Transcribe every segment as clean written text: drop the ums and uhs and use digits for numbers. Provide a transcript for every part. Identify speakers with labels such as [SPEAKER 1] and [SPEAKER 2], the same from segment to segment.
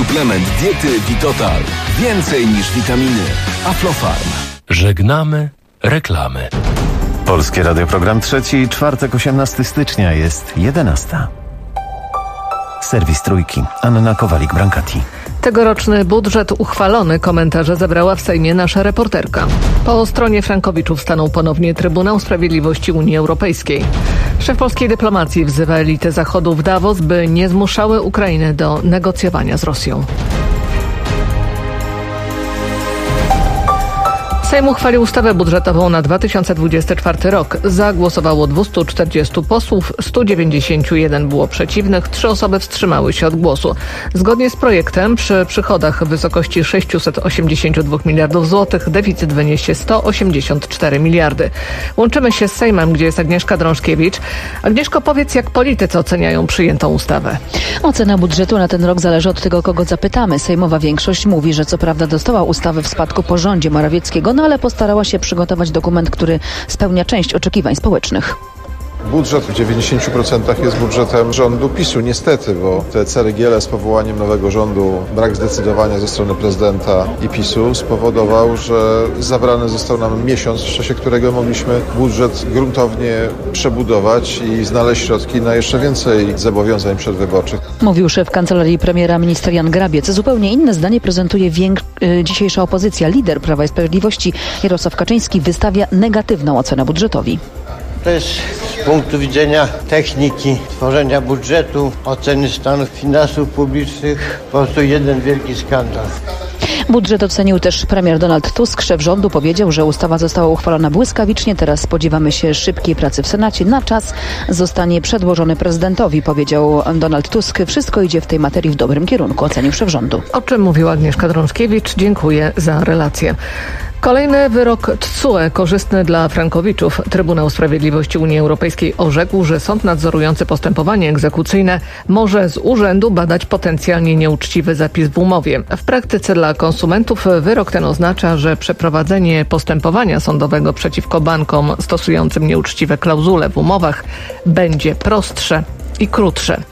[SPEAKER 1] Suplement diety Vitotal. Więcej niż witaminy. Aflofarm.
[SPEAKER 2] Żegnamy reklamy.
[SPEAKER 3] Polskie Radio, program trzeci, czwartek, 18 stycznia, jest 11. Serwis Trójki. Anna Kowalik-Brankati.
[SPEAKER 4] Tegoroczny budżet uchwalony, komentarze zebrała w Sejmie nasza reporterka. Po stronie Frankowiczów stanął ponownie Trybunał Sprawiedliwości Unii Europejskiej. Szef polskiej dyplomacji wzywa elity Zachodu w Davos, by nie zmuszały Ukrainy do negocjowania z Rosją. Sejm uchwalił ustawę budżetową na 2024 rok. Za głosowało 240 posłów, 191 było przeciwnych, 3 osoby wstrzymały się od głosu. Zgodnie z projektem przy przychodach w wysokości 682 miliardów złotych deficyt wyniesie 184 miliardy. Łączymy się z Sejmem, gdzie jest Agnieszka Drążkiewicz. Agnieszko, powiedz, jak politycy oceniają przyjętą ustawę.
[SPEAKER 5] Ocena budżetu na ten rok zależy od tego, kogo zapytamy. Sejmowa większość mówi, że co prawda dostała ustawę w spadku po rządzie Morawieckiego, ale postarała się przygotować dokument, który spełnia część oczekiwań społecznych.
[SPEAKER 6] Budżet w 90% jest budżetem rządu PiS-u, niestety, bo te ceregiele z powołaniem nowego rządu, brak zdecydowania ze strony prezydenta i PiS-u spowodował, że zabrany został nam miesiąc, w czasie którego mogliśmy budżet gruntownie przebudować i znaleźć środki na jeszcze więcej zobowiązań przedwyborczych.
[SPEAKER 5] Mówił szef kancelarii premiera minister Jan Grabiec. Zupełnie inne zdanie prezentuje dzisiejsza opozycja. Lider Prawa i Sprawiedliwości Jarosław Kaczyński wystawia negatywną ocenę budżetowi.
[SPEAKER 7] To jest z punktu widzenia techniki tworzenia budżetu, oceny stanu finansów publicznych po prostu jeden wielki skandal.
[SPEAKER 5] Budżet ocenił też premier Donald Tusk. Szef rządu powiedział, że ustawa została uchwalona błyskawicznie. Teraz spodziewamy się szybkiej pracy w Senacie. Na czas zostanie przedłożony prezydentowi, powiedział Donald Tusk. Wszystko idzie w tej materii w dobrym kierunku, ocenił szef rządu.
[SPEAKER 4] O czym mówiła Agnieszka Drążkiewicz. Dziękuję za relację. Kolejny wyrok TSUE korzystny dla Frankowiczów. Trybunał Sprawiedliwości Unii Europejskiej orzekł, że sąd nadzorujący postępowanie egzekucyjne może z urzędu badać potencjalnie nieuczciwy zapis w umowie. W praktyce dla konsumentów wyrok ten oznacza, że przeprowadzenie postępowania sądowego przeciwko bankom stosującym nieuczciwe klauzule w umowach będzie prostsze i krótsze.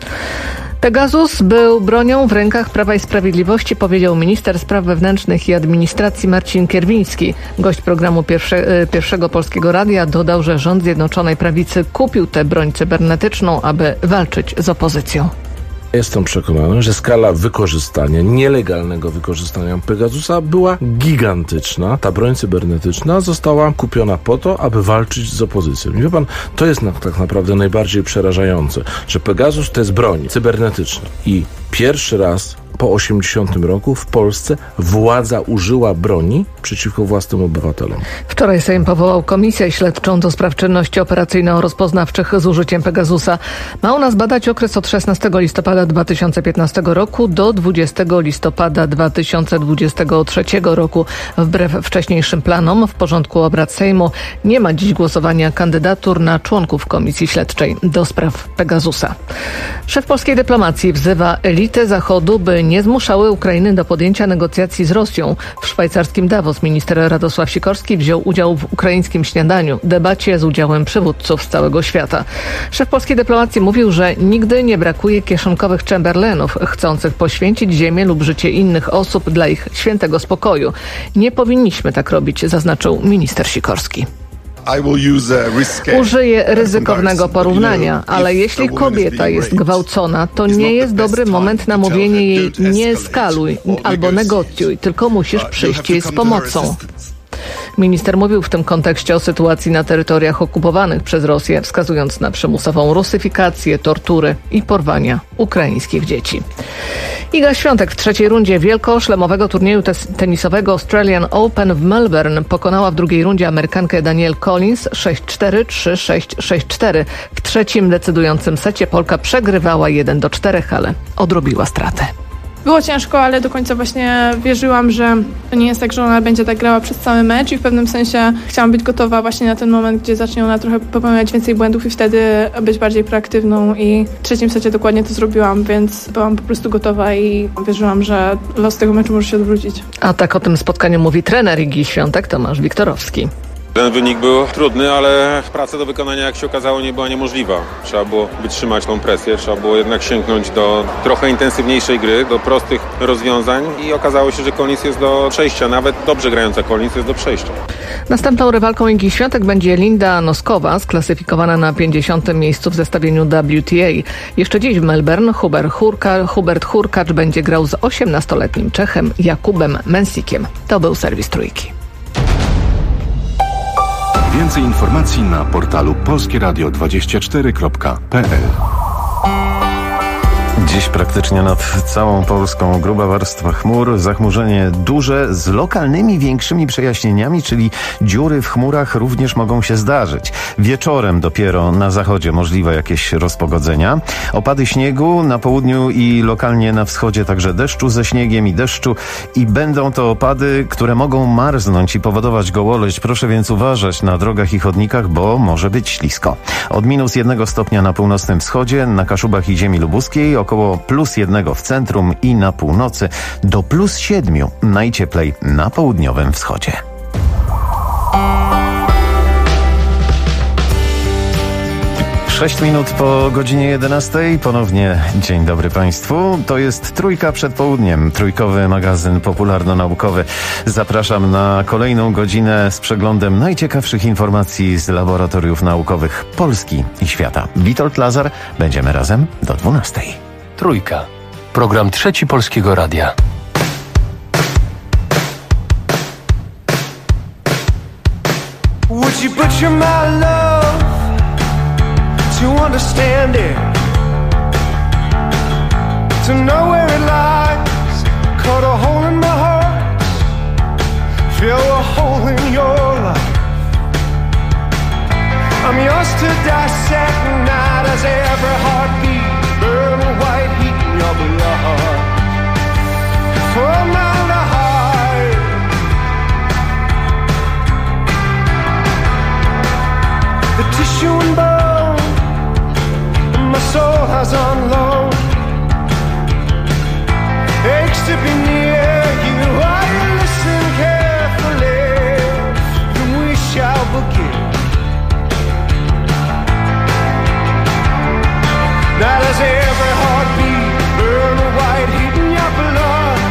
[SPEAKER 4] Pegasus był bronią w rękach Prawa i Sprawiedliwości, powiedział minister spraw wewnętrznych i administracji Marcin Kierwiński. Gość programu Pierwszego Polskiego Radia dodał, że rząd Zjednoczonej Prawicy kupił tę broń cybernetyczną, aby walczyć z opozycją.
[SPEAKER 2] Jestem przekonany, że skala wykorzystania, nielegalnego wykorzystania Pegasusa była gigantyczna. Ta broń cybernetyczna została kupiona po to, aby walczyć z opozycją. I wie pan, to jest tak naprawdę najbardziej przerażające, że Pegasus to jest broń cybernetyczna. I pierwszy raz po 80 roku w Polsce władza użyła broni przeciwko własnym obywatelom.
[SPEAKER 4] Wczoraj Sejm powołał komisję śledczą do spraw czynności operacyjno-rozpoznawczych z użyciem Pegasusa. Ma ona zbadać okres od 16 listopada 2015 roku do 20 listopada 2023 roku. Wbrew wcześniejszym planom w porządku obrad Sejmu nie ma dziś głosowania kandydatur na członków komisji śledczej do spraw Pegasusa. Szef polskiej dyplomacji wzywa elity Zachodu, by nie zmuszały Ukrainy do podjęcia negocjacji z Rosją. W szwajcarskim Davos minister Radosław Sikorski wziął udział w ukraińskim śniadaniu, debacie z udziałem przywódców z całego świata. Szef polskiej dyplomacji mówił, że nigdy nie brakuje kieszonkowych Chamberlainów chcących poświęcić ziemię lub życie innych osób dla ich świętego spokoju. Nie powinniśmy tak robić, zaznaczył minister Sikorski. Użyję ryzykownego porównania, ale jeśli kobieta jest gwałcona, to nie jest dobry moment na mówienie jej nie eskaluj albo negocjuj, tylko musisz przyjść jej z pomocą. Minister mówił w tym kontekście o sytuacji na terytoriach okupowanych przez Rosję, wskazując na przymusową rusyfikację, tortury i porwania ukraińskich dzieci. Iga Świątek w trzeciej rundzie wielkoszlemowego turnieju tenisowego Australian Open w Melbourne pokonała w drugiej rundzie Amerykankę Danielle Collins 6-4, 3-6, 6-4. W trzecim decydującym secie Polka przegrywała 1-4, ale odrobiła stratę.
[SPEAKER 8] Było ciężko, ale do końca właśnie wierzyłam, że to nie jest tak, że ona będzie tak grała przez cały mecz i w pewnym sensie chciałam być gotowa właśnie na ten moment, gdzie zacznie ona trochę popełniać więcej błędów i wtedy być bardziej proaktywną i w trzecim secie dokładnie to zrobiłam, więc byłam po prostu gotowa i wierzyłam, że los tego meczu może się odwrócić.
[SPEAKER 4] A tak o tym spotkaniu mówi trener Igi Świątek Tomasz Wiktorowski.
[SPEAKER 9] Ten wynik był trudny, ale praca do wykonania, jak się okazało, nie była niemożliwa. Trzeba było wytrzymać tą presję, trzeba było jednak sięgnąć do trochę intensywniejszej gry, do prostych rozwiązań i okazało się, że Collins jest do przejścia. Nawet dobrze grająca Collins jest do przejścia.
[SPEAKER 4] Następną rywalką Igi Świątek będzie Linda Noskowa, sklasyfikowana na 50. miejscu w zestawieniu WTA. Jeszcze dziś w Melbourne Hubert Hurkacz będzie grał z 18-letnim Czechem Jakubem Mensikiem. To był serwis Trójki.
[SPEAKER 1] Więcej informacji na portalu polskieradio24.pl.
[SPEAKER 3] Dziś praktycznie nad całą Polską gruba warstwa chmur, zachmurzenie duże z lokalnymi większymi przejaśnieniami, czyli dziury w chmurach również mogą się zdarzyć. Wieczorem dopiero na zachodzie możliwe jakieś rozpogodzenia. Opady śniegu na południu i lokalnie na wschodzie, także deszczu ze śniegiem i deszczu i będą to opady, które mogą marznąć i powodować gołoleć. Proszę więc uważać na drogach i chodnikach, bo może być ślisko. Od -1 stopnia na północnym wschodzie, na Kaszubach i ziemi lubuskiej, około +1 w centrum i na północy, do +7 najcieplej na południowym wschodzie. Sześć minut po godzinie 11. Ponownie dzień dobry Państwu. To jest Trójka przed południem. Trójkowy magazyn popularno-naukowy. Zapraszam na kolejną godzinę z przeglądem najciekawszych informacji z laboratoriów naukowych Polski i świata. Witold Lazar. Będziemy razem do 12.
[SPEAKER 10] Trójka. Program Trzeci Polskiego Radia.
[SPEAKER 11] Would you butcher my love to understand it, to know where it lies, cut a hole in my heart, fill a hole in your life. I'm yours to dissect, not as every heartbeat, burn a white heat in your blood. For my heart, the tissue and bone, my soul has on loan. Aches to be near you. I listen carefully, then we shall begin. Not as every heartbeat burn a white heat in your blood.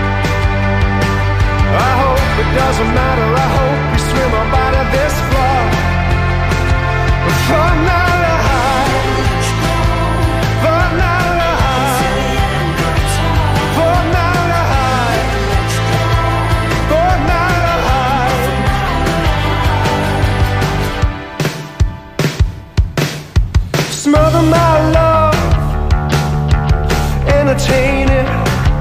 [SPEAKER 11] I hope it doesn't matter. I hope you swim up out of this flood. For my life, for my life, for my life, for my life. Smother my love, entertain it.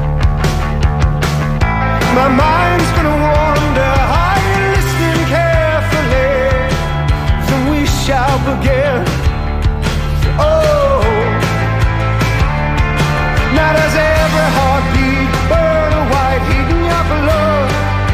[SPEAKER 11] My mind's gonna wander. Are you listening carefully? Then we shall begin. Oh, not as every heartbeat burn a white heat in your blood.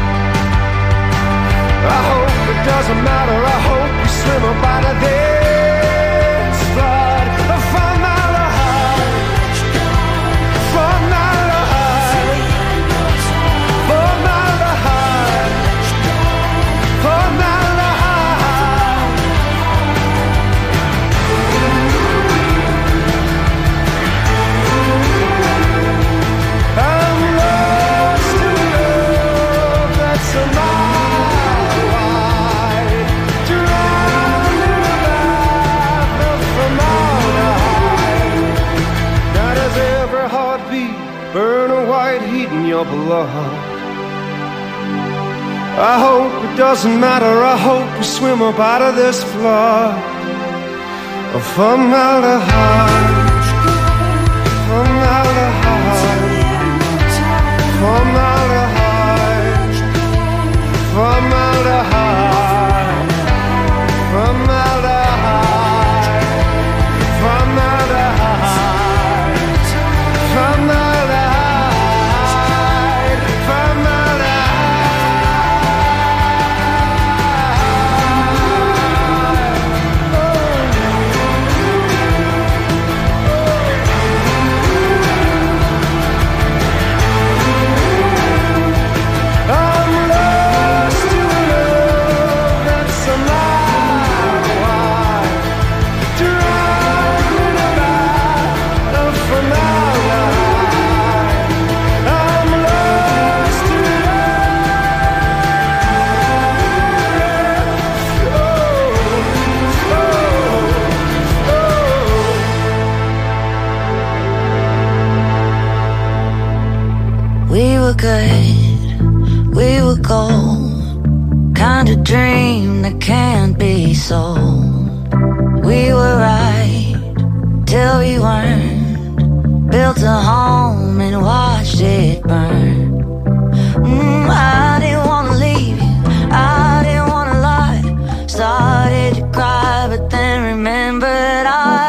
[SPEAKER 11] I hope it doesn't matter. I hope you swim up out of this flood. For my life, for my life, for my life, for my life. I'm lost in love that's a mile wide, drowned in a bath of formaldehyde. Not as every heartbeat burn a white heat in your blood. I hope it doesn't matter. I hope we swim up out of this flood of formaldehyde, formaldehyde, formaldehyde, formaldehyde, formaldehyde, formaldehyde, formaldehyde, formaldehyde.
[SPEAKER 12] were good, we were gold, kind of dream that can't be sold. We were right till we weren't, built a home and watched it burn. I didn't wanna leave you, I didn't wanna lie. Started to cry, but then remembered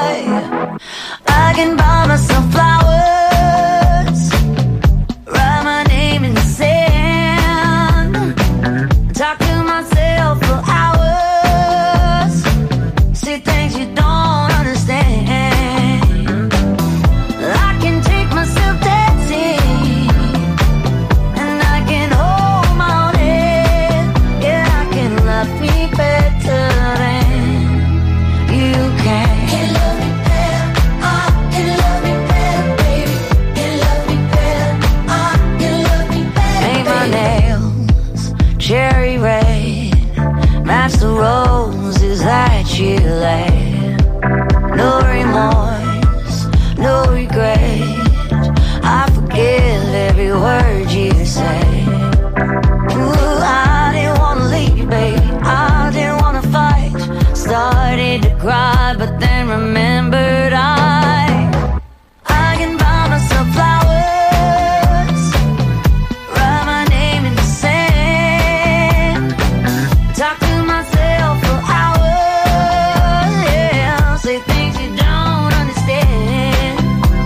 [SPEAKER 12] I can buy myself flowers, write my name in the sand, talk to myself for hours, see things you don't understand. I can take myself dancing, and I can hold my own head. Yeah, I can love me better than you can. Can love me better, I can love me better, baby. Can love me better, I can love me better. Paint my nails cherry red, match the roses that you laid. No remorse, no regret, I forgive every word you say. Ooh, I didn't wanna leave, baby, I didn't wanna fight. Started to cry, but then remembered I can buy myself flowers, write my name in the sand, talk to myself for hours, yeah, say things you don't understand.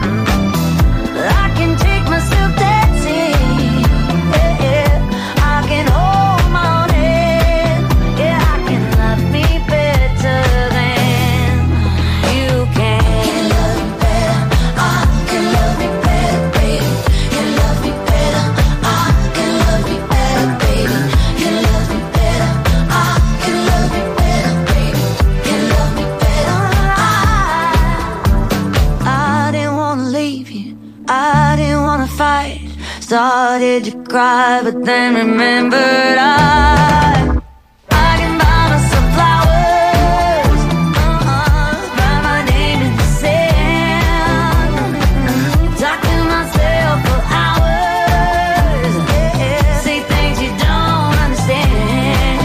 [SPEAKER 12] I can take myself dancing, yeah, I can hold my own head, yeah, I can love me better than you can. Can love me better, I can love me better, baby. Can love me better, I can love me better, baby. Can love me better, I can love me better, baby. Can love me better, I didn't wanna leave you, I didn't wanna fight. Started to cry, but then remembered I can buy myself flowers, write my name in the sand, talk to myself for hours, yeah, say things you don't understand.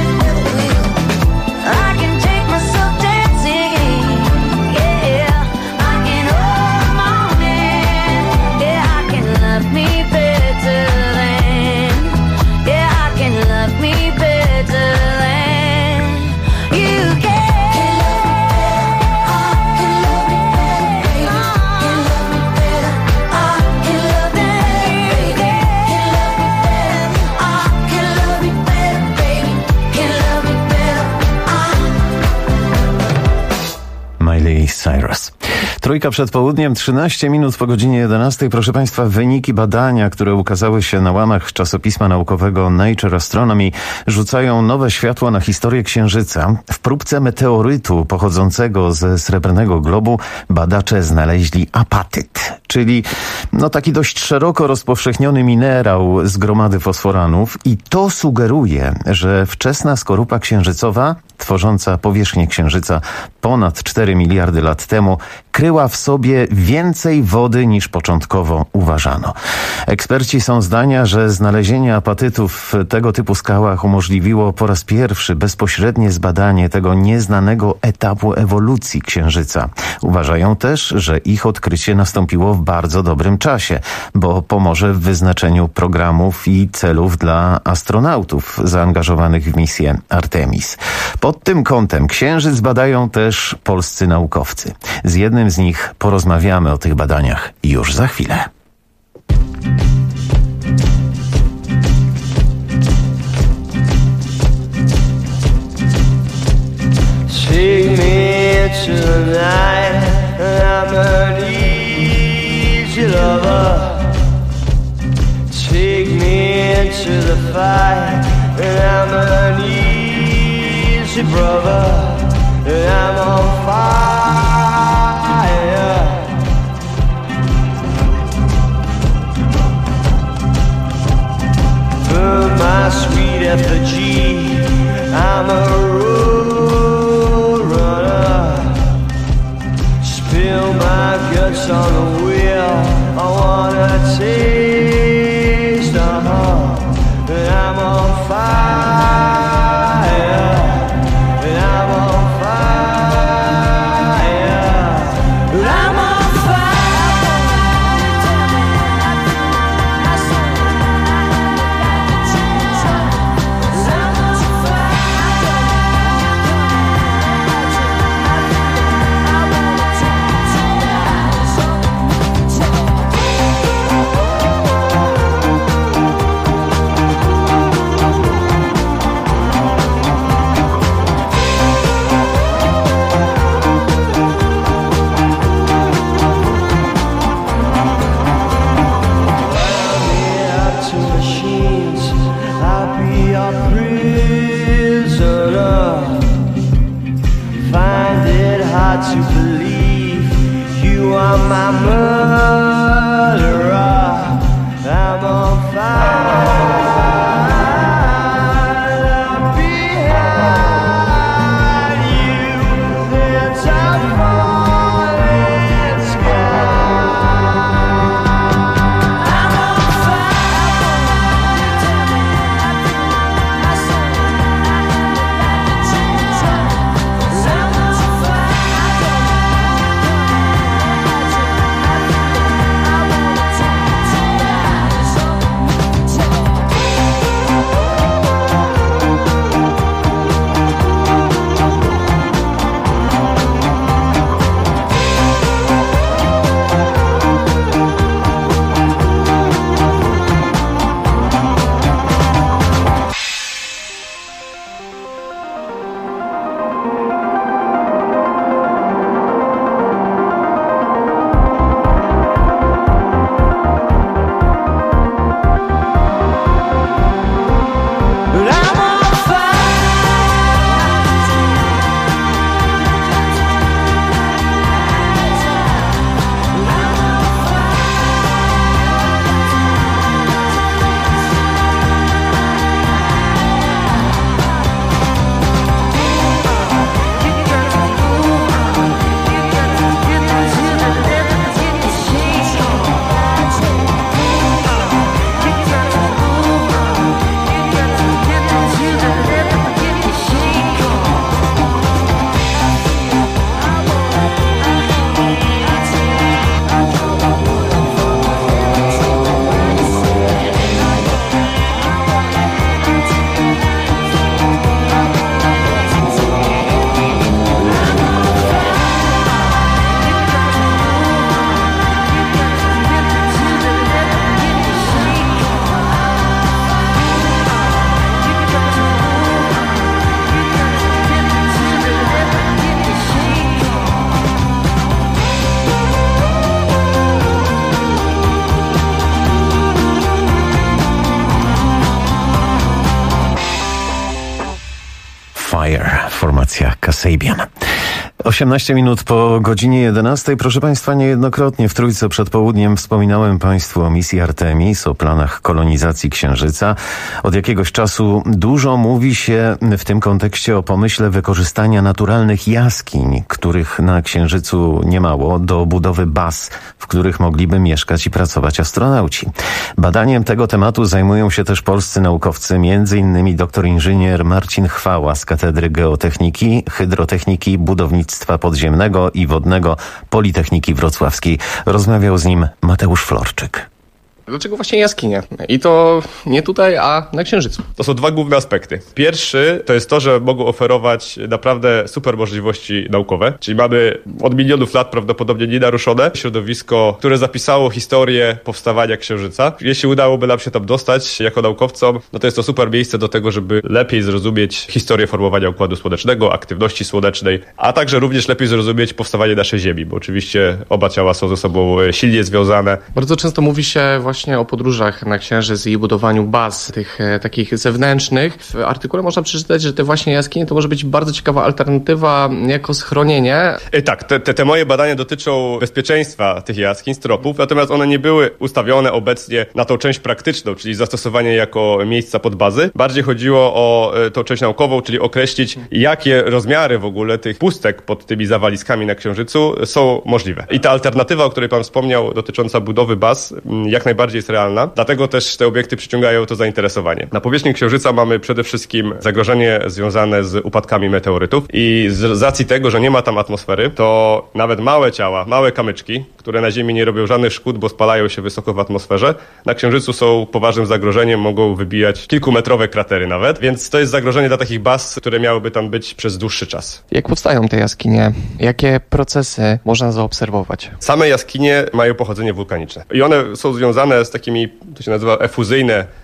[SPEAKER 12] I can take myself dancing, yeah, I can hold my own hand, yeah, I can love me better than, yeah, I can love me better than you can. Can love me better, I can love me better, baby. Can love me better, I can love me better, baby. Can love me better, baby. Can love me better,
[SPEAKER 3] Miley Cyrus. Trójka przed południem, 13 minut po godzinie 11. Proszę Państwa, wyniki badania, które ukazały się na łamach czasopisma naukowego Nature Astronomy, rzucają nowe światło na historię Księżyca. W próbce meteorytu pochodzącego ze Srebrnego Globu badacze znaleźli apatyt, czyli taki dość szeroko rozpowszechniony minerał z gromady fosforanów, i to sugeruje, że wczesna skorupa księżycowa, tworząca powierzchnię Księżyca ponad 4 miliardy lat temu, kryła w sobie więcej wody niż początkowo uważano. Eksperci są zdania, że znalezienie apatytów w tego typu skałach umożliwiło po raz pierwszy bezpośrednie zbadanie tego nieznanego etapu ewolucji Księżyca. Uważają też, że ich odkrycie nastąpiło w bardzo dobrym czasie, bo pomoże w wyznaczeniu programów i celów dla astronautów zaangażowanych w misję Artemis. Pod tym kątem Księżyc badają też polscy naukowcy. Z jednym z nich porozmawiamy o tych badaniach już za chwilę.
[SPEAKER 11] Take me tonight, I'm an easy lover. Take me into the fight, and I'm an easy brother, and I'm on fire. Burn my sweet effigy, I'm a road runner. Spill my guts on the wheel, I wanna taste the counting machines. I'll be your prisoner. Find it hard to believe you are my murderer. I'm on fire.
[SPEAKER 3] Formacja Kasabian. 18 minut po godzinie 11. Proszę Państwa, niejednokrotnie w Trójce przed południem wspominałem Państwu o misji Artemis, o planach kolonizacji Księżyca. Od jakiegoś czasu dużo mówi się w tym kontekście o pomyśle wykorzystania naturalnych jaskiń, których na Księżycu nie mało, do budowy baz, w których mogliby mieszkać i pracować astronauci. Badaniem tego tematu zajmują się też polscy naukowcy, m.in. dr inżynier Marcin Chwała z Katedry Geotechniki, Hydrotechniki, Budownictwa Podziemnego i Wodnego Politechniki Wrocławskiej. Rozmawiał z nim Mateusz Florczyk.
[SPEAKER 13] Dlaczego właśnie jaskinie? I to nie tutaj, a na Księżycu. To są dwa główne aspekty. Pierwszy to jest to, że mogą oferować naprawdę super możliwości naukowe, czyli mamy od milionów lat prawdopodobnie nienaruszone środowisko, które zapisało historię powstawania Księżyca. Jeśli udałoby nam się tam dostać jako naukowcom, no to jest to super miejsce do tego, żeby lepiej zrozumieć historię formowania Układu Słonecznego, aktywności słonecznej, a także również lepiej zrozumieć powstawanie naszej Ziemi, bo oczywiście oba ciała są ze sobą silnie związane.
[SPEAKER 14] Bardzo często mówi się właśnie o podróżach na Księżyc i budowaniu baz tych takich zewnętrznych. W artykule można przeczytać, że te właśnie jaskinie to może być bardzo ciekawa alternatywa jako schronienie.
[SPEAKER 13] Tak, te moje badania dotyczą bezpieczeństwa tych jaskiń, stropów, natomiast one nie były ustawione obecnie na tą część praktyczną, czyli zastosowanie jako miejsca pod bazy. Bardziej chodziło o tą część naukową, czyli określić, jakie rozmiary w ogóle tych pustek pod tymi zawaliskami na Księżycu są możliwe. I ta alternatywa, o której pan wspomniał, dotycząca budowy baz, jak najbardziej jest realna. Dlatego też te obiekty przyciągają to zainteresowanie. Na powierzchni Księżyca mamy przede wszystkim zagrożenie związane z upadkami meteorytów i z racji tego, że nie ma tam atmosfery, to nawet małe ciała, małe kamyczki, które na Ziemi nie robią żadnych szkód, bo spalają się wysoko w atmosferze, na Księżycu są poważnym zagrożeniem, mogą wybijać kilkumetrowe kratery nawet, więc to jest zagrożenie dla takich baz, które miałyby tam być przez dłuższy czas.
[SPEAKER 14] Jak powstają te jaskinie? Jakie procesy można zaobserwować?
[SPEAKER 13] Same jaskinie mają pochodzenie wulkaniczne i one są związane z takimi, to się nazywa efuzyjne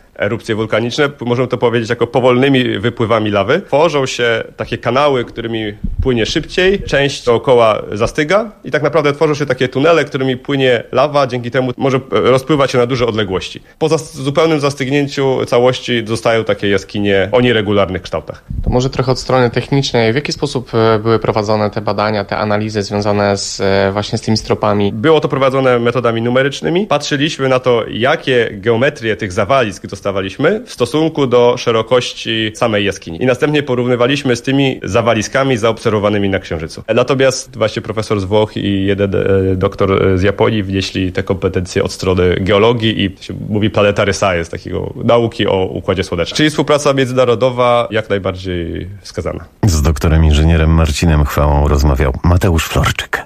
[SPEAKER 13] erupcje wulkaniczne, możemy to powiedzieć jako powolnymi wypływami lawy. Tworzą się takie kanały, którymi płynie szybciej, część dookoła zastyga i tak naprawdę tworzą się takie tunele, którymi płynie lawa, dzięki temu może rozpływać się na duże odległości. Po zupełnym zastygnięciu całości zostają takie jaskinie o nieregularnych kształtach.
[SPEAKER 14] To może trochę od strony technicznej. W jaki sposób były prowadzone te badania, te analizy związane właśnie z tymi stropami?
[SPEAKER 13] Było to prowadzone metodami numerycznymi. Patrzyliśmy na to, jakie geometrie tych zawalisk dostawaliśmy w stosunku do szerokości samej jaskini. I następnie porównywaliśmy z tymi zawaliskami zaobserwowanymi na Księżycu. Natomiast właśnie profesor z Włoch i jeden doktor z Japonii wnieśli te kompetencje od strony geologii i się mówi planetary science, takiego nauki o Układzie Słonecznym. Czyli współpraca międzynarodowa jak najbardziej wskazana.
[SPEAKER 3] Z doktorem inżynierem Marcinem Chwałą rozmawiał Mateusz Florczyk.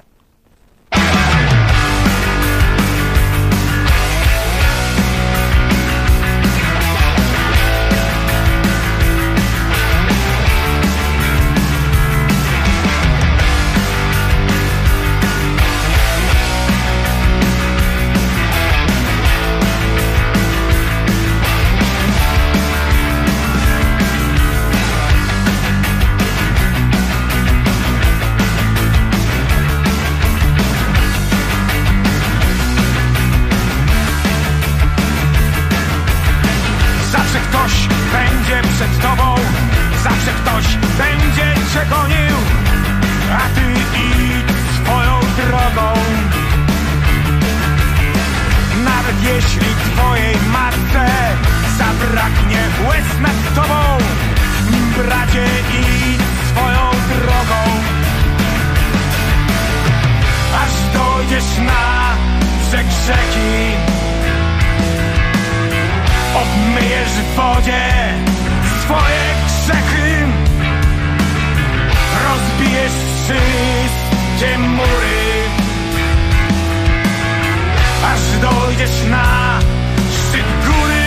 [SPEAKER 11] Obmyjesz w wodzie swoje grzechy, rozbijesz wszystkie mury, aż dojdziesz na szczyt góry.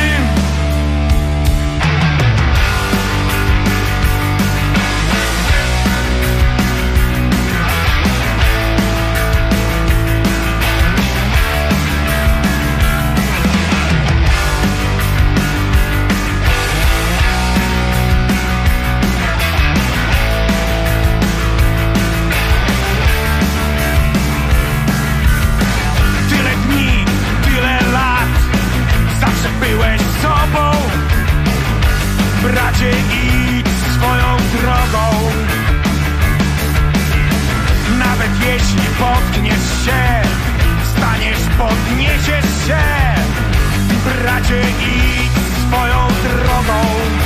[SPEAKER 11] Bracie, idź swoją drogą. Nawet jeśli potkniesz się, wstaniesz, podniesiesz się. Bracie, idź swoją drogą,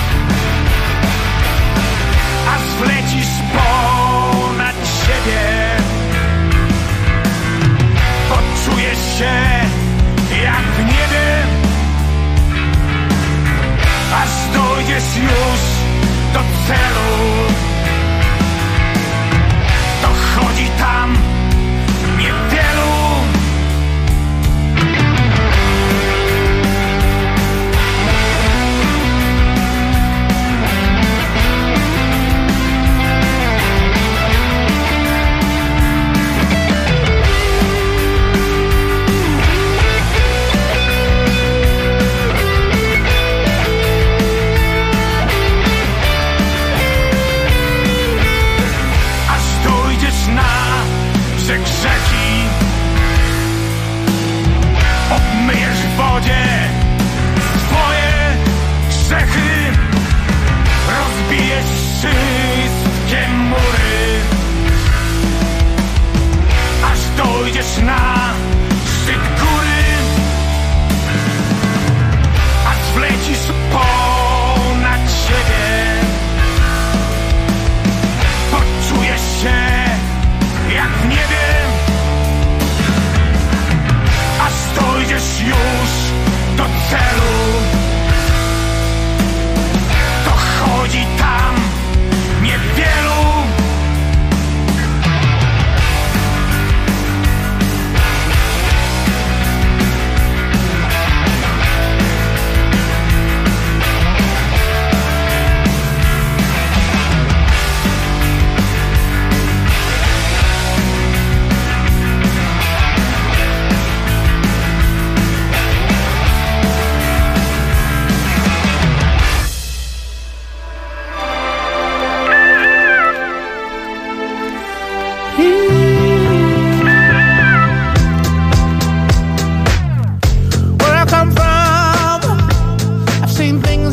[SPEAKER 11] aż wlecisz ponad siebie. Poczujesz się jak w niebie, aż dojdziesz już do celu. Dochodzi tam niewielu.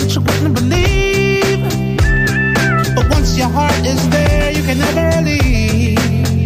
[SPEAKER 15] that you wouldn't believe. But once your heart is there, you can never leave.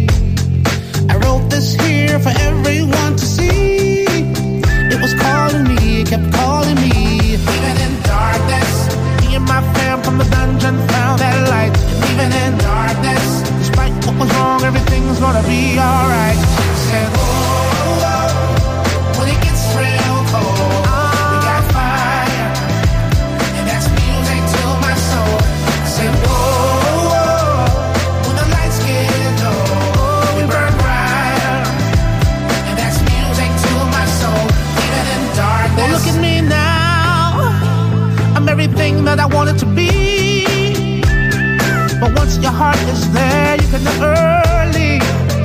[SPEAKER 15] I wrote this here for everyone to see. It was calling me, it kept calling me. Even in darkness, me and my fam from the dungeon found that light. And even in darkness, despite what was wrong, everything's gonna be alright. I said, oh, oh, when it gets real cold, we got fire, and that's music to my soul. I said, oh, oh, when the lights get low, we burn brighter, and that's music to my soul. Even in darkness. Well, look at me now, I'm everything that I wanted to be. But once your heart is there, you can never leave.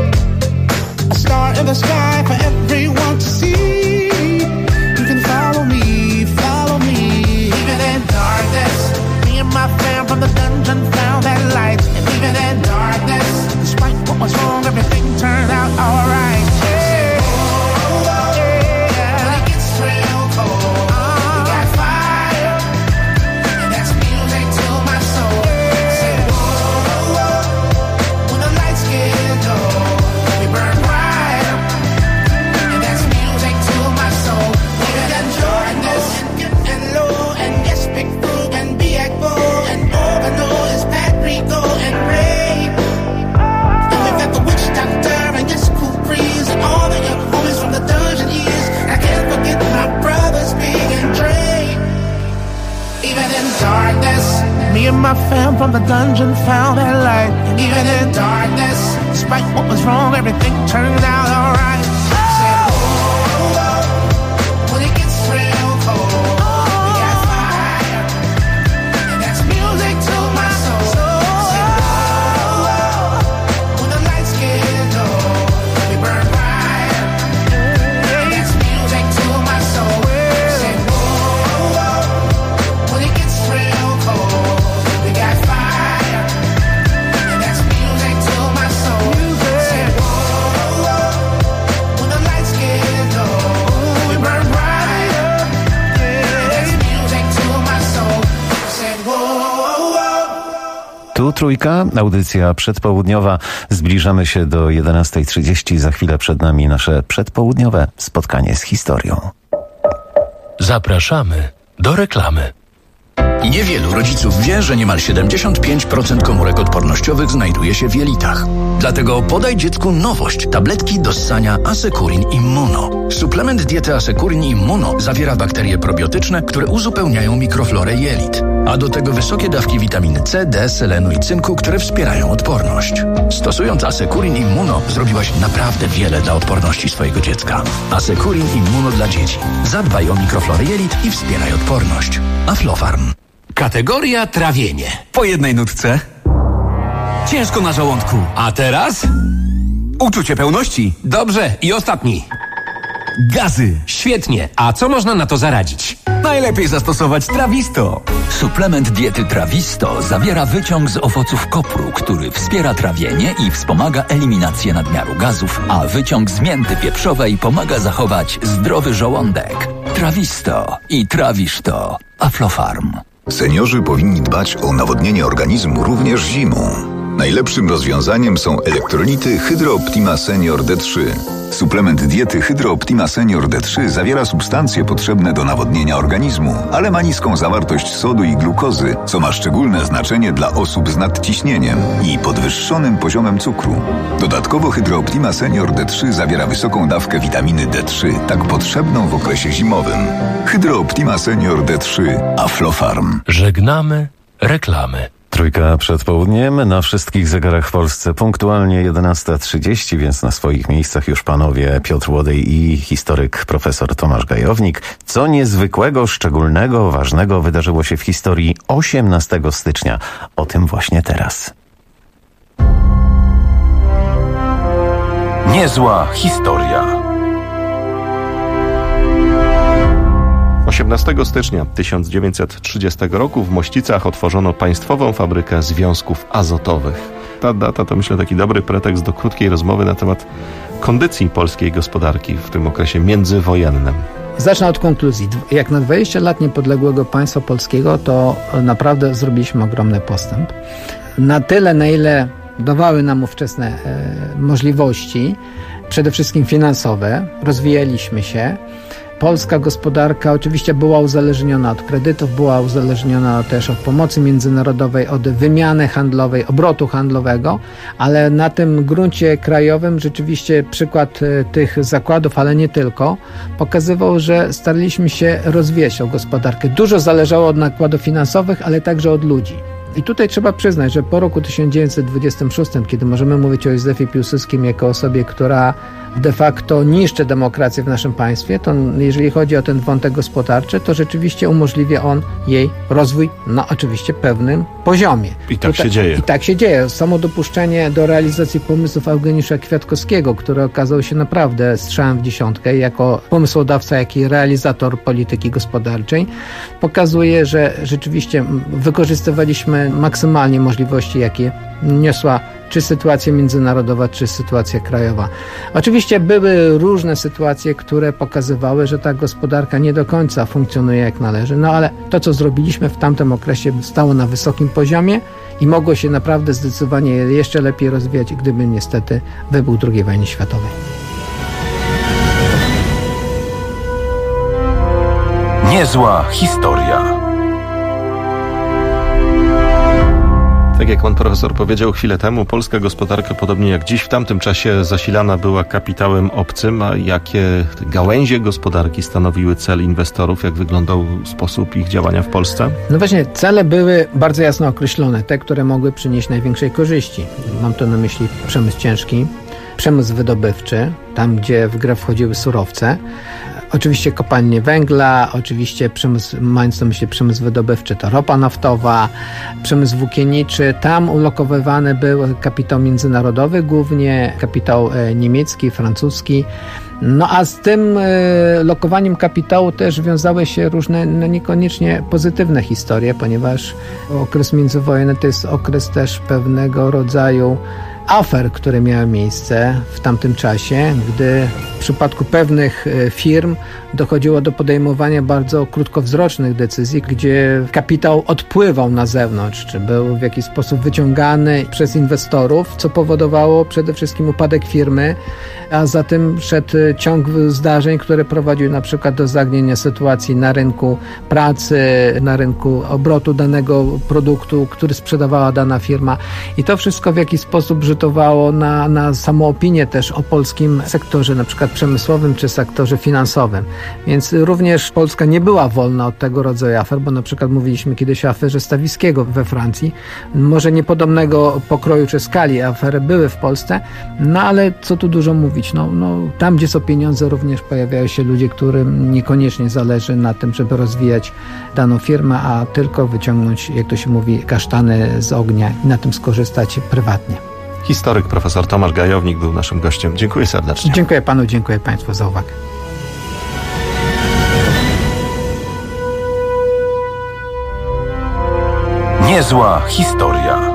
[SPEAKER 15] A star in the sky for everyone to see. You can follow me, follow me. Even in darkness, me and my fam from the dungeon found that light. And even in darkness, despite what was wrong, everything turned out alright. Yeah. Oh, oh, yeah. When it gets real cold, we got fire, and that's music to my soul. Say, oh, oh, when the lights get low, we burn brighter, and that's music to my soul. Even in darkness, and low, and yes, big food, and be Agbo, and Organo is Patrico, and Ray. And we've got the witch doctor, and yes, Cool Breeze, and all the young homies from the dungeon years. I can't forget my brothers, Big and Dre. Even in darkness, me and my fam from the dungeon found that light. And even in darkness, despite what was wrong, everything turned out alright. Said, oh, oh, when it gets real cold, we got fire, and that's music to my soul. Said, oh, oh, when the lights get low, we burn brighter, and that's music to my soul. Said, oh, oh, when it gets real cold, we got fire, and that's music to my soul. Said, oh, oh, when the lights get low, we burn brighter, and that's music to my soul. Said, whoa, whoa.
[SPEAKER 3] Tu Trójka, audycja przedpołudniowa. Zbliżamy się do 11:30. Za chwilę przed nami nasze przedpołudniowe spotkanie z historią.
[SPEAKER 10] Zapraszamy do reklamy.
[SPEAKER 1] Niewielu rodziców wie, że niemal 75% komórek odpornościowych znajduje się w jelitach. Dlatego podaj dziecku nowość. Tabletki do ssania Asekurin Immuno. Suplement diety Asekurin Immuno zawiera bakterie probiotyczne, które uzupełniają mikroflorę jelit. A do tego wysokie dawki witaminy C, D, selenu i cynku, które wspierają odporność. Stosując Asekurin Immuno zrobiłaś naprawdę wiele dla odporności swojego dziecka. Asekurin Immuno dla dzieci. Zadbaj o mikroflorę jelit i wspieraj odporność. Aflofarm.
[SPEAKER 16] Kategoria trawienie. Po jednej nutce. Ciężko na żołądku. A teraz? Uczucie pełności. Dobrze. I ostatni. Gazy. Świetnie. A co można na to zaradzić? Najlepiej zastosować Trawisto.
[SPEAKER 17] Suplement diety Trawisto zawiera wyciąg z owoców kopru, który wspiera trawienie i wspomaga eliminację nadmiaru gazów, a wyciąg z mięty pieprzowej pomaga zachować zdrowy żołądek. Trawisto i trawisz to. Aflofarm.
[SPEAKER 18] Seniorzy powinni dbać o nawodnienie organizmu również zimą. Najlepszym rozwiązaniem są elektrolity Hydro Optima Senior D3. Suplement diety Hydro Optima Senior D3 zawiera substancje potrzebne do nawodnienia organizmu, ale ma niską zawartość sodu i glukozy, co ma szczególne znaczenie dla osób z nadciśnieniem i podwyższonym poziomem cukru. Dodatkowo Hydro Optima Senior D3 zawiera wysoką dawkę witaminy D3, tak potrzebną w okresie zimowym. Hydro Optima Senior D3. Aflofarm.
[SPEAKER 10] Żegnamy reklamy.
[SPEAKER 3] Trójka przed południem, na wszystkich zegarach w Polsce punktualnie 11:30, więc na swoich miejscach już panowie Piotr Łodej i historyk profesor Tomasz Gajownik. Co niezwykłego, szczególnego, ważnego wydarzyło się w historii 18 stycznia. O tym właśnie teraz.
[SPEAKER 1] Niezła historia.
[SPEAKER 19] 18 stycznia 1930 roku w Mościcach otworzono państwową fabrykę związków azotowych. Ta data to, myślę, taki dobry pretekst do krótkiej rozmowy na temat kondycji polskiej gospodarki w tym okresie międzywojennym.
[SPEAKER 20] Zacznę od konkluzji. Jak na 20 lat niepodległego państwa polskiego, to naprawdę zrobiliśmy ogromny postęp. Na tyle, na ile dawały nam ówczesne możliwości, przede wszystkim finansowe, rozwijaliśmy się. Polska gospodarka oczywiście była uzależniona od kredytów, była uzależniona też od pomocy międzynarodowej, od wymiany handlowej, obrotu handlowego, ale na tym gruncie krajowym rzeczywiście przykład tych zakładów, ale nie tylko, pokazywał, że staraliśmy się rozwijać tą gospodarkę. Dużo zależało od nakładów finansowych, ale także od ludzi. I tutaj trzeba przyznać, że po roku 1926, kiedy możemy mówić o Józefie Piłsudskim jako osobie, która de facto niszczy demokrację w naszym państwie, to jeżeli chodzi o ten wątek gospodarczy, to rzeczywiście umożliwia on jej rozwój na oczywiście pewnym poziomie.
[SPEAKER 19] I tak się dzieje.
[SPEAKER 20] I tak się dzieje. Samo dopuszczenie do realizacji pomysłów Eugeniusza Kwiatkowskiego, który okazał się naprawdę strzałem w dziesiątkę jako pomysłodawca, jak i realizator polityki gospodarczej, pokazuje, że rzeczywiście wykorzystywaliśmy maksymalnie możliwości, jakie niosła czy sytuacja międzynarodowa, czy sytuacja krajowa. Oczywiście były różne sytuacje, które pokazywały, że ta gospodarka nie do końca funkcjonuje jak należy, no ale to, co zrobiliśmy w tamtym okresie, stało na wysokim poziomie i mogło się naprawdę zdecydowanie jeszcze lepiej rozwijać, gdyby niestety wybuch II wojny światowej.
[SPEAKER 16] Niezła historia.
[SPEAKER 19] Tak jak pan profesor powiedział chwilę temu, polska gospodarka, podobnie jak dziś, w tamtym czasie zasilana była kapitałem obcym, a jakie gałęzie gospodarki stanowiły cel inwestorów? Jak wyglądał sposób ich działania w Polsce?
[SPEAKER 20] No właśnie, cele były bardzo jasno określone, te, które mogły przynieść największej korzyści. Mam tu na myśli przemysł ciężki, przemysł wydobywczy, tam gdzie w grę wchodziły surowce, oczywiście kopalnie węgla, oczywiście przemysł, mając na myśli przemysł wydobywczy, to ropa naftowa, przemysł włókienniczy. Tam ulokowywany był kapitał międzynarodowy, głównie kapitał niemiecki, francuski. No a z tym lokowaniem kapitału też wiązały się różne, no niekoniecznie pozytywne historie, ponieważ okres międzywojenny to jest okres też pewnego rodzaju afer, które miały miejsce w tamtym czasie, gdy w przypadku pewnych firm dochodziło do podejmowania bardzo krótkowzrocznych decyzji, gdzie kapitał odpływał na zewnątrz, czy był w jakiś sposób wyciągany przez inwestorów, co powodowało przede wszystkim upadek firmy, a za tym szedł ciąg zdarzeń, które prowadziły na przykład do zagnienia sytuacji na rynku pracy, na rynku obrotu danego produktu, który sprzedawała dana firma. I to wszystko w jakiś sposób rzutowało na samoopinię też o polskim sektorze, na przykład przemysłowym czy sektorze finansowym. Więc również Polska nie była wolna od tego rodzaju afer, bo na przykład mówiliśmy kiedyś o aferze Stawiskiego we Francji. Może niepodobnego pokroju czy skali afery były w Polsce, no ale co tu dużo mówić, no tam gdzie są pieniądze również pojawiają się ludzie, którym niekoniecznie zależy na tym, żeby rozwijać daną firmę, a tylko wyciągnąć, jak to się mówi, kasztany z ognia i na tym skorzystać prywatnie.
[SPEAKER 19] Historyk profesor Tomasz Gajownik był naszym gościem. Dziękuję serdecznie.
[SPEAKER 20] Dziękuję panu, dziękuję państwu za uwagę.
[SPEAKER 16] Niezła historia.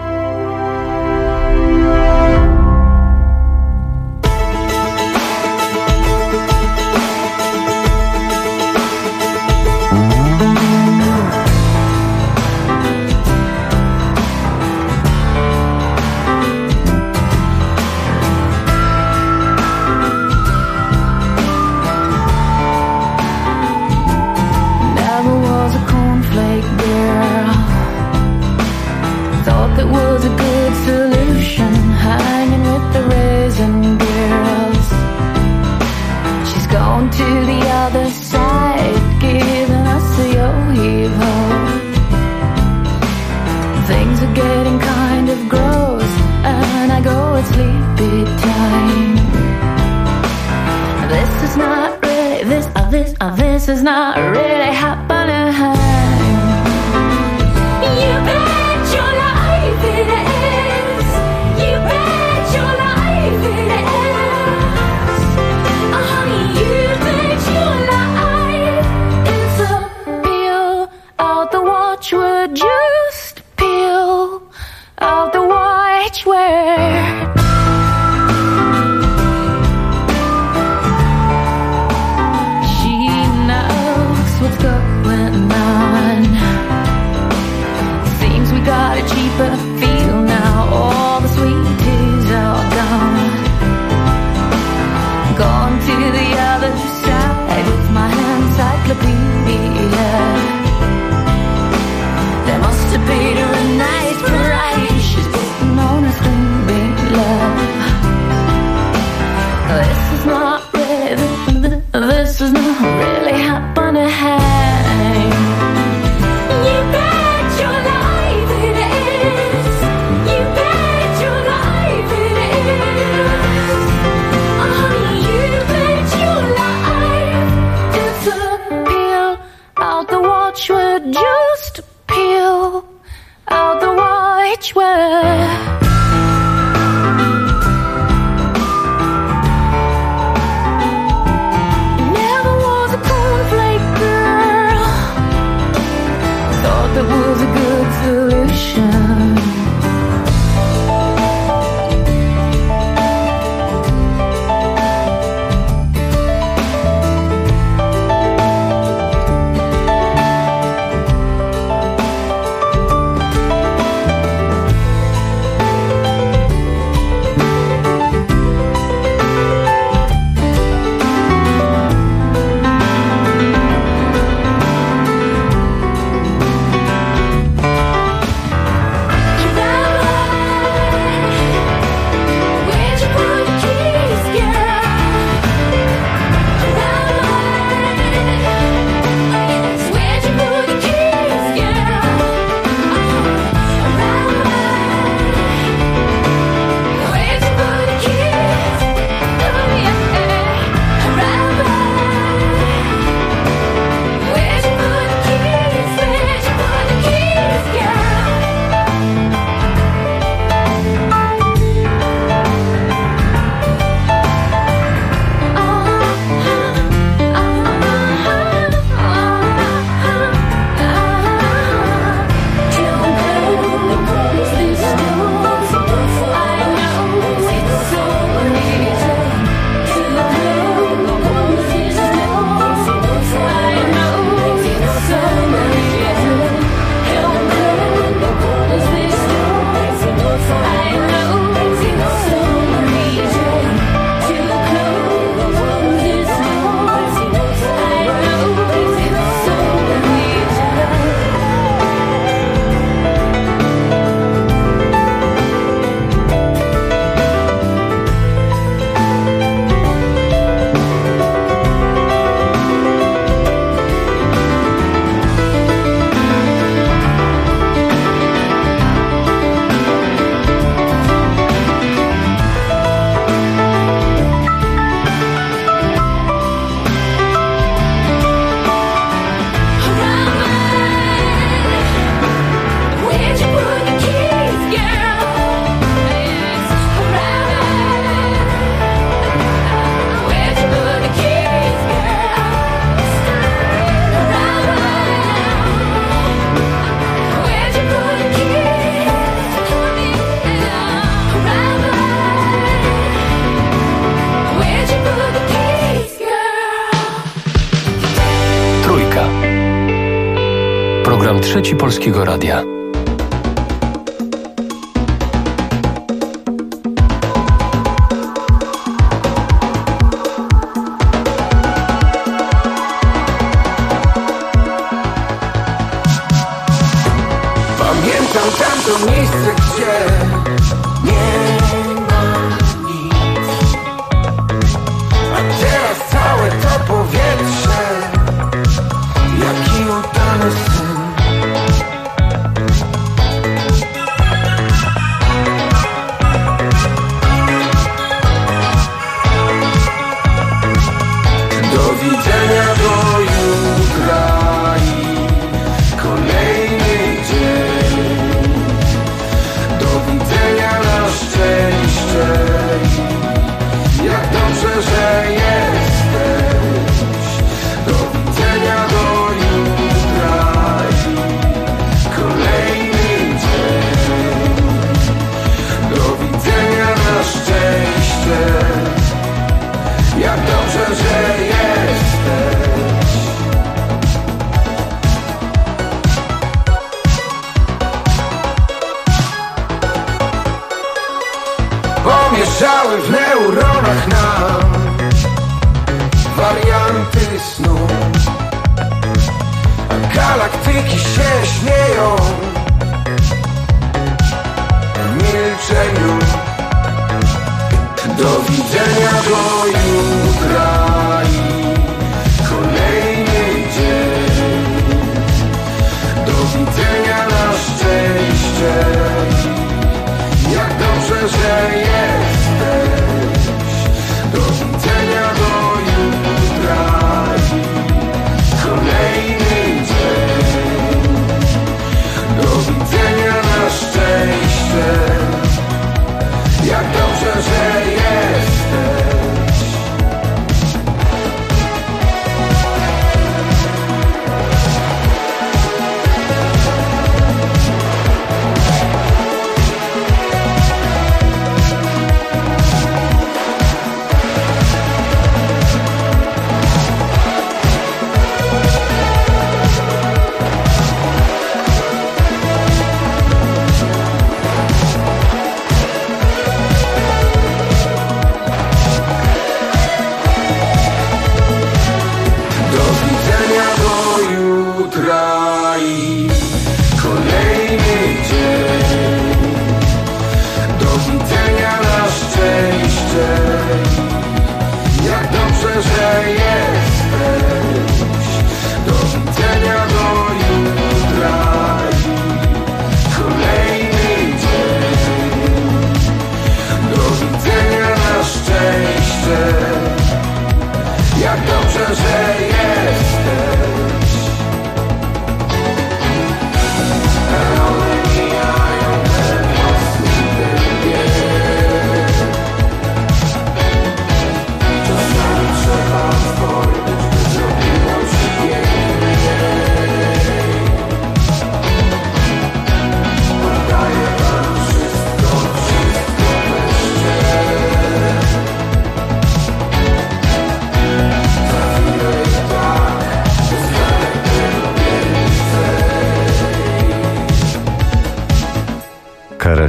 [SPEAKER 12] This is not really happening. You bet your life it is. You bet your life it is. Honey, you bet your life is a peel out the watchword. Just peel out the watchword. She juice to peel out the white where never was a cornflake girl. Thought that was a good solution.
[SPEAKER 10] Program Trzeci Polskiego Radia.
[SPEAKER 11] Pamiętam tamto miejsce, gdzie nie ma nic, a teraz całe to powietrze, jaki udany sen. Do widzenia do jutra i kolejny dzień. Do widzenia na szczęście. Jak dobrze, że jesteś. Do widzenia do jutra i kolejny dzień. Do widzenia na szczęście. Jak dobrze, że jesteś. Pomieszały w neuronach nam warianty snu, a galaktyki się śmieją w milczeniu. Do widzenia do jutra i kolejny dzień. Do widzenia na szczęście. Jak dobrze, że jesteś. Do widzenia do jutra i kolejny dzień.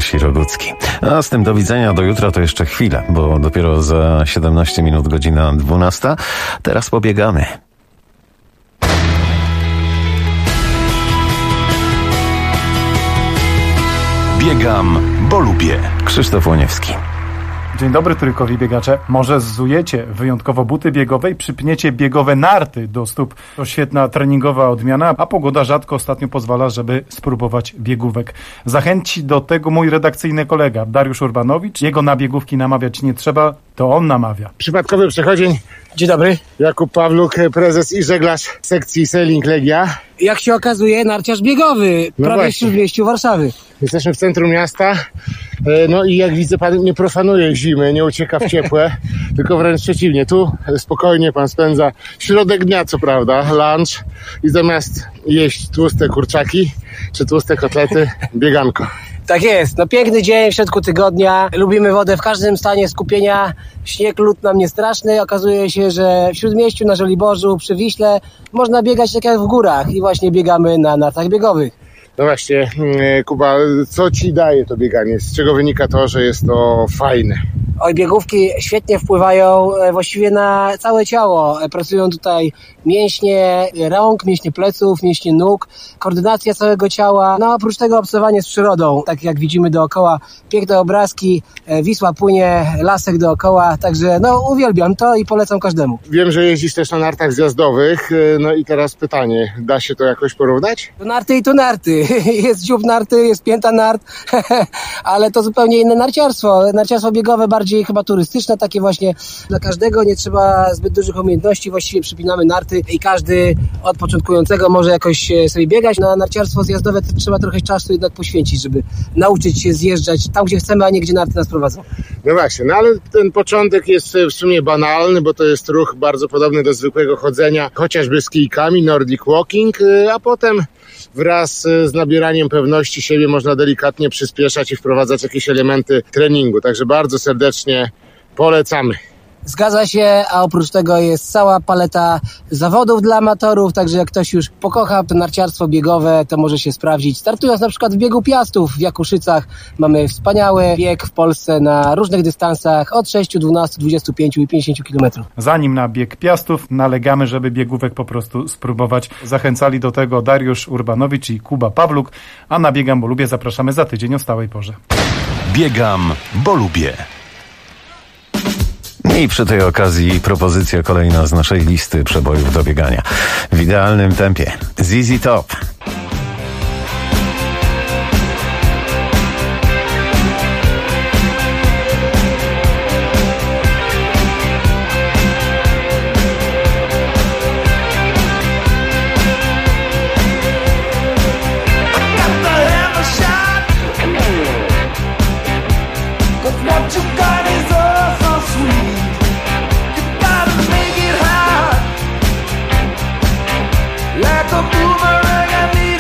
[SPEAKER 3] Łukasz Rogucki. A z tym do widzenia do jutra to jeszcze chwilę, bo dopiero za 17 minut godzina 12. Teraz pobiegamy.
[SPEAKER 18] Biegam, bo lubię.
[SPEAKER 3] Krzysztof Łoniewski.
[SPEAKER 21] Dzień dobry, trójkowi biegacze. Może zuzujecie wyjątkowo buty biegowe i przypniecie biegowe narty do stóp. To świetna treningowa odmiana, a pogoda rzadko ostatnio pozwala, żeby spróbować biegówek. Zachęci do tego mój redakcyjny kolega Dariusz Urbanowicz. Jego na biegówki namawiać nie trzeba, to on namawia.
[SPEAKER 22] Przypadkowy przechodzień. Dzień dobry. Jakub Pawluk, prezes i żeglarz sekcji Sailing Legia.
[SPEAKER 23] Jak się okazuje, narciarz biegowy, prawie w śródmieściu Warszawy.
[SPEAKER 22] Jesteśmy w centrum miasta, no i jak widzę, pan nie profanuje zimy, nie ucieka w ciepłe, tylko wręcz przeciwnie. Tu spokojnie pan spędza środek dnia, co prawda, lunch i zamiast jeść tłuste kurczaki czy tłuste kotlety, bieganko.
[SPEAKER 23] Tak jest, no piękny dzień w środku tygodnia, lubimy wodę w każdym stanie skupienia, śnieg, lód nam nie straszny, okazuje się, że w Śródmieściu, na Żoliborzu, przy Wiśle można biegać tak jak w górach i właśnie biegamy na nartach biegowych.
[SPEAKER 22] No właśnie, Kuba, co ci daje to bieganie? Z czego wynika to, że jest to fajne?
[SPEAKER 23] Oj, biegówki świetnie wpływają właściwie na całe ciało. Pracują tutaj mięśnie rąk, mięśnie pleców, mięśnie nóg, koordynacja całego ciała. No oprócz tego obcowanie z przyrodą, tak jak widzimy dookoła, piękne obrazki, Wisła płynie, lasek dookoła, także no uwielbiam to i polecam każdemu.
[SPEAKER 22] Wiem, że jeździsz też na nartach zjazdowych, no i teraz pytanie, da się to jakoś porównać?
[SPEAKER 23] Tu narty i tu narty. Jest dziób narty, jest pięta nart, ale to zupełnie inne narciarstwo. Narciarstwo biegowe bardziej chyba turystyczne, takie właśnie dla każdego, nie trzeba zbyt dużych umiejętności, właściwie przypinamy narty i każdy od początkującego może jakoś sobie biegać. Na narciarstwo zjazdowe trzeba trochę czasu jednak poświęcić, żeby nauczyć się zjeżdżać tam, gdzie chcemy, a nie gdzie narty nas prowadzą.
[SPEAKER 22] No właśnie, no ale ten początek jest w sumie banalny, bo to jest ruch bardzo podobny do zwykłego chodzenia, chociażby z kijkami, Nordic Walking, a potem wraz z nabieraniem pewności siebie można delikatnie przyspieszać i wprowadzać jakieś elementy treningu. Także bardzo serdecznie polecamy.
[SPEAKER 23] Zgadza się, a oprócz tego jest cała paleta zawodów dla amatorów, także jak ktoś już pokocha to narciarstwo biegowe, to może się sprawdzić. Startując na przykład w biegu Piastów w Jakuszycach, mamy wspaniały bieg w Polsce na różnych dystansach od 6, 12, 25 i 50 km.
[SPEAKER 21] Zanim na bieg Piastów, nalegamy, żeby biegówek po prostu spróbować. Zachęcali do tego Dariusz Urbanowicz i Kuba Pawluk, a na Biegam, bo lubię zapraszamy za tydzień o stałej porze.
[SPEAKER 18] Biegam, bo lubię.
[SPEAKER 3] I przy tej okazji propozycja kolejna z naszej listy przebojów do biegania. W idealnym tempie. ZZ Top.
[SPEAKER 11] Like a boomerang, I need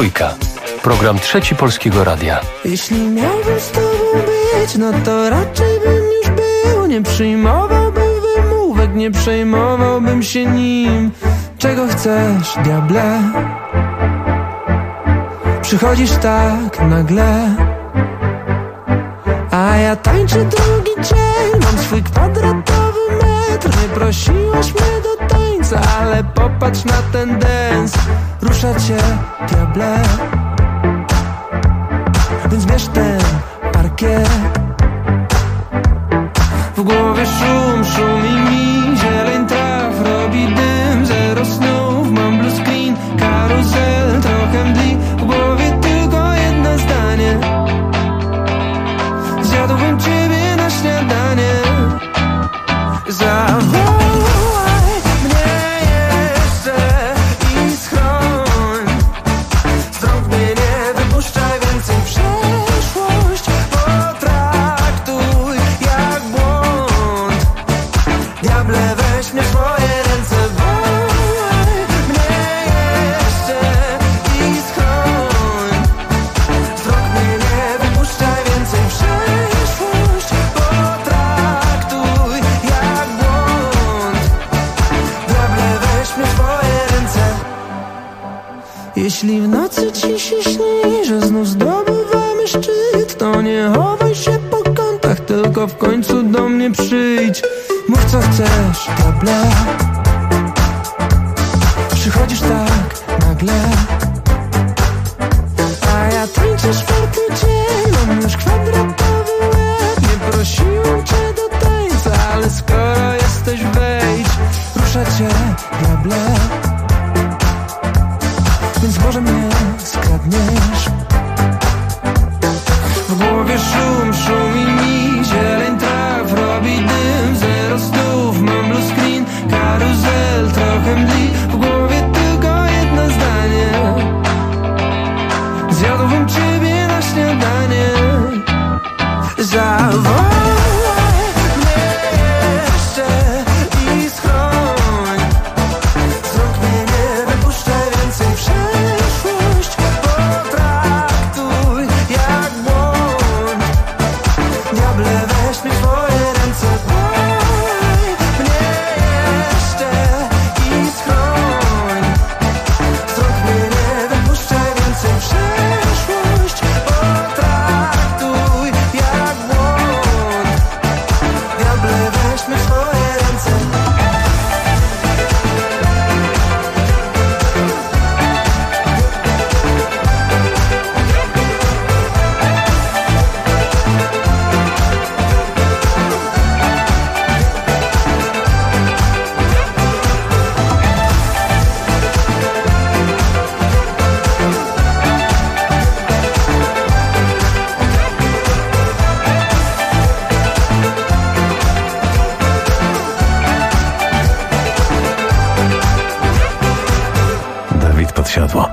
[SPEAKER 10] Trójka. Program Trzeci Polskiego Radia.
[SPEAKER 11] Jeśli miałbym z tobą być, no to raczej bym już był. Nie przyjmowałbym wymówek, nie przejmowałbym się nim. Czego chcesz, diable? Przychodzisz tak nagle, a ja tańczę drugi dzień. Mam swój kwadratowy metr. Nie prosiłaś mnie do tańca, ale popatrz na ten dance. Rusza cię, diable, więc bierz ten parkiet. W głowie szumi mi, zieleń traw robi dym. Zero snów, mam blue screen, karuzel, trochę mdli. W głowie tylko jedno zdanie: zjadłbym ciebie na śniadanie. Zawołaj mnie jeszcze i schroń. Z rąk mnie nie wypuszczaj więcej. Przeszłość potraktuj jak błąd. Diable, weź mnie w swoje ręce. Wołaj mnie jeszcze i schroń. Z rąk mnie nie wypuszczaj więcej. Przeszłość potraktuj jak błąd. Diable, weź mnie w swoje ręce. Jeśli w nocy ci się śni, że znów zdobywamy szczyt, to nie chowaj się po kątach, tylko w końcu do mnie przyjdź. Mów co chcesz, diable. Przychodzisz tak nagle, a ja tańczę czwarty dzień. Mam już kwadratowy łeb. Nie prosiłem cię do tańca, ale skoro jesteś, wejdź. Rusza cię, diable, więc może mnie skradniesz. W głowie szumi mi, zieleń traw robi dym. Zero snów, mam blue screen, karuzel, trochę mdli. W głowie tylko jedno zdanie: zjadłbym ciebie na śniadanie. Zawołaj mnie jeszcze i schroń. Z rąk mnie nie wypuszczaj więcej. Przeszłość potraktuj jak błąd. Diable, weź mnie w swoje ręce. Wołaj mnie jeszcze i schroń. Z rąk mnie nie wypuszczaj więcej. Przeszłość potraktuj jak błąd. Diable, weź mnie w swoje ręce.
[SPEAKER 3] Dawid Podsiadło.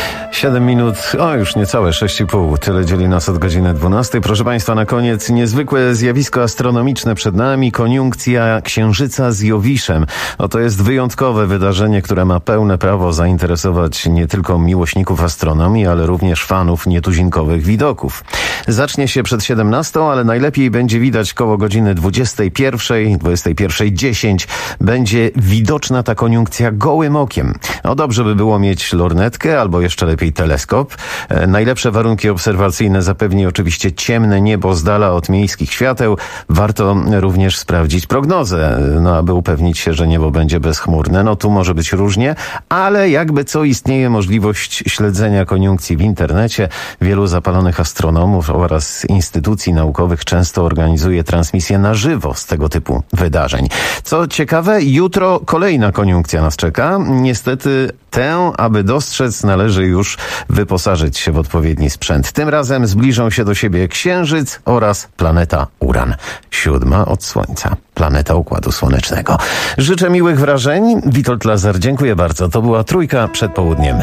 [SPEAKER 3] 7 minut, już niecałe 6,5. Tyle dzieli nas od godziny 12. Proszę Państwa, na koniec niezwykłe zjawisko astronomiczne przed nami. Koniunkcja Księżyca z Jowiszem. To jest wyjątkowe wydarzenie, które ma pełne prawo zainteresować nie tylko miłośników astronomii, ale również fanów nietuzinkowych widoków. Zacznie się przed 17, ale najlepiej będzie widać koło godziny 21, 21:10. Będzie widoczna ta koniunkcja gołym okiem. Dobrze by było mieć lornetkę albo jeszcze lepiej teleskop. Najlepsze warunki obserwacyjne zapewni oczywiście ciemne niebo z dala od miejskich świateł. Warto również sprawdzić prognozę, aby upewnić się, że niebo będzie bezchmurne. Tu może być różnie, ale jakby co, istnieje możliwość śledzenia koniunkcji w internecie. Wielu zapalonych astronomów oraz instytucji naukowych często organizuje transmisje na żywo z tego typu wydarzeń. Co ciekawe, jutro kolejna koniunkcja nas czeka. Niestety tę, aby dostrzec, należy już wyposażyć się w odpowiedni sprzęt. Tym razem zbliżą się do siebie Księżyc oraz planeta Uran. 7 od Słońca. Planeta Układu Słonecznego. Życzę miłych wrażeń. Witold Lazar, dziękuję bardzo. To była Trójka przed południem.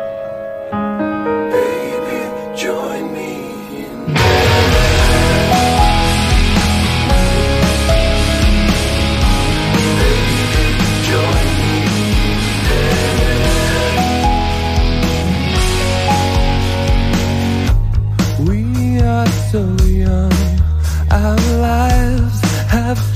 [SPEAKER 11] Join me in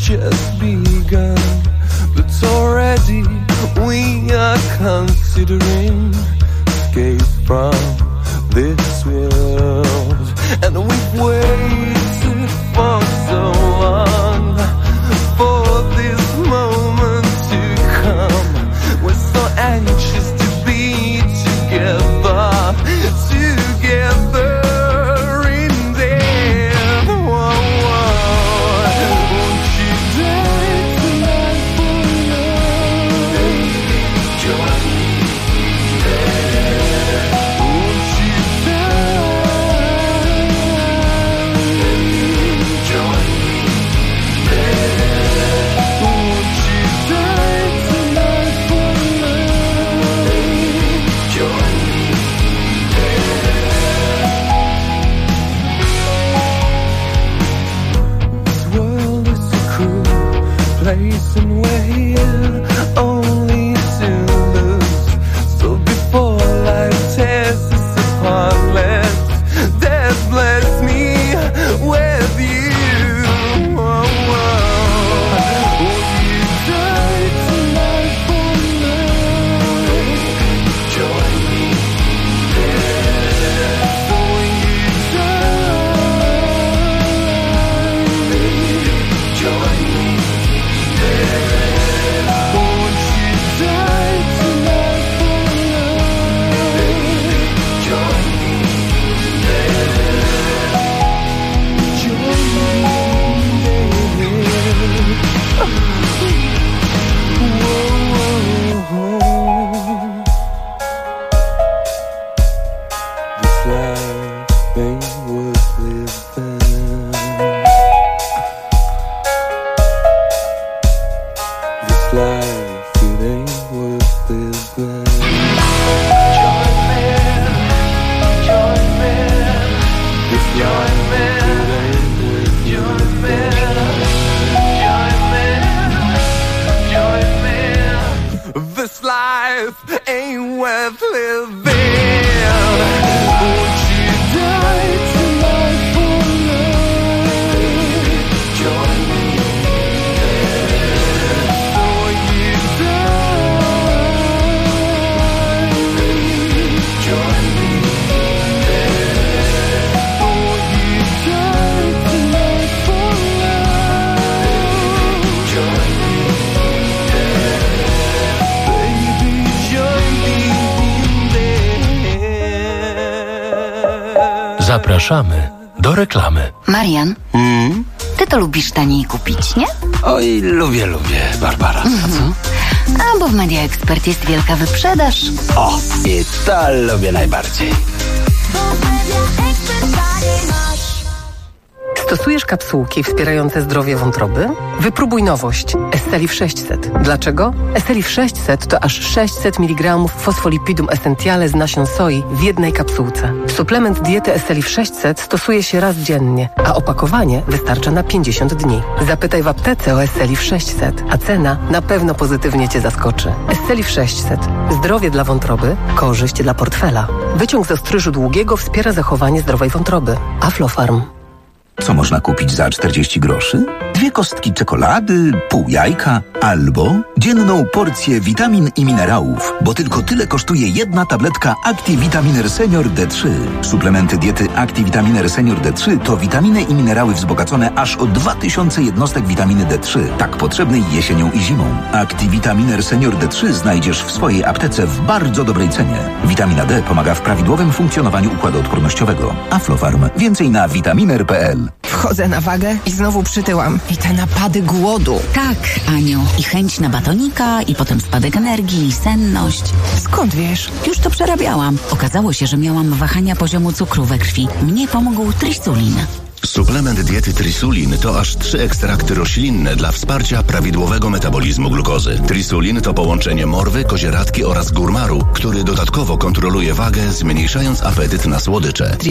[SPEAKER 11] just begun, but already we are considering escape from this world, and we've waited for so long for this moment to come. We're so anxious to be together, together in death. Whoa, whoa. Won't you die tonight for love? Join me there. Won't you die? Join me there. Won't you die tonight for love? Join me there. This world is a cruel place, and we're here only to lose. So before life tears us apart, let death bless me with you. Whoa, whoa. Won't you die tonight for love? Join me there. So when you die, join me there. Won't you die tonight for love? Join me there. Join me there. Whoa. This life ain't worth living. This life, it ain't worth living. Join me, join me. This life, it ain't worth living. Join me, join me. This life ain't worth living. Won't you die tonight for love? Join me there. So you die. Join me there. Won't you die tonight for love? Join me there. Baby, join me there.
[SPEAKER 10] Zapraszamy do reklamy.
[SPEAKER 5] Marian, ty to lubisz taniej kupić, nie?
[SPEAKER 6] Oj, lubię, Barbara. A co?
[SPEAKER 5] A bo w Media Expert jest wielka wyprzedaż.
[SPEAKER 6] O, i to lubię najbardziej.
[SPEAKER 7] Stosujesz kapsułki wspierające zdrowie wątroby? Wypróbuj nowość Estelif 600. Dlaczego? Estelif 600 to aż 600 mg fosfolipidum essentiale z nasion soi w jednej kapsułce. Suplement diety Estelif 600 stosuje się raz dziennie, a opakowanie wystarcza na 50 dni. Zapytaj w aptece o Estelif 600, a cena na pewno pozytywnie Cię zaskoczy. Estelif 600. Zdrowie dla wątroby, korzyść dla portfela. Wyciąg z ostryżu długiego wspiera zachowanie zdrowej wątroby. Aflofarm.
[SPEAKER 24] Co można kupić za 40 groszy? 2 kostki czekolady, pół jajka albo dzienną porcję witamin i minerałów, bo tylko tyle kosztuje jedna tabletka ActiVitaminer Senior D3. Suplementy diety ActiVitaminer Senior D3 to witaminy i minerały wzbogacone aż o 2000 jednostek witaminy D3, tak potrzebnej jesienią i zimą. ActiVitaminer Senior D3 znajdziesz w swojej aptece w bardzo dobrej cenie. Witamina D pomaga w prawidłowym funkcjonowaniu układu odpornościowego. Aflofarm. Więcej na vitaminer.pl.
[SPEAKER 25] Wchodzę na wagę i znowu przytyłam. I te napady głodu.
[SPEAKER 5] Tak, Aniu. I chęć na batonika, i potem spadek energii, i senność.
[SPEAKER 25] Skąd wiesz?
[SPEAKER 5] Już to przerabiałam. Okazało się, że miałam wahania poziomu cukru we krwi. Mnie pomógł Trisulin.
[SPEAKER 26] Suplement diety Trisulin to aż 3 ekstrakty roślinne dla wsparcia prawidłowego metabolizmu glukozy. Trisulin to połączenie morwy, kozieradki oraz górmaru, który dodatkowo kontroluje wagę, zmniejszając apetyt na słodycze.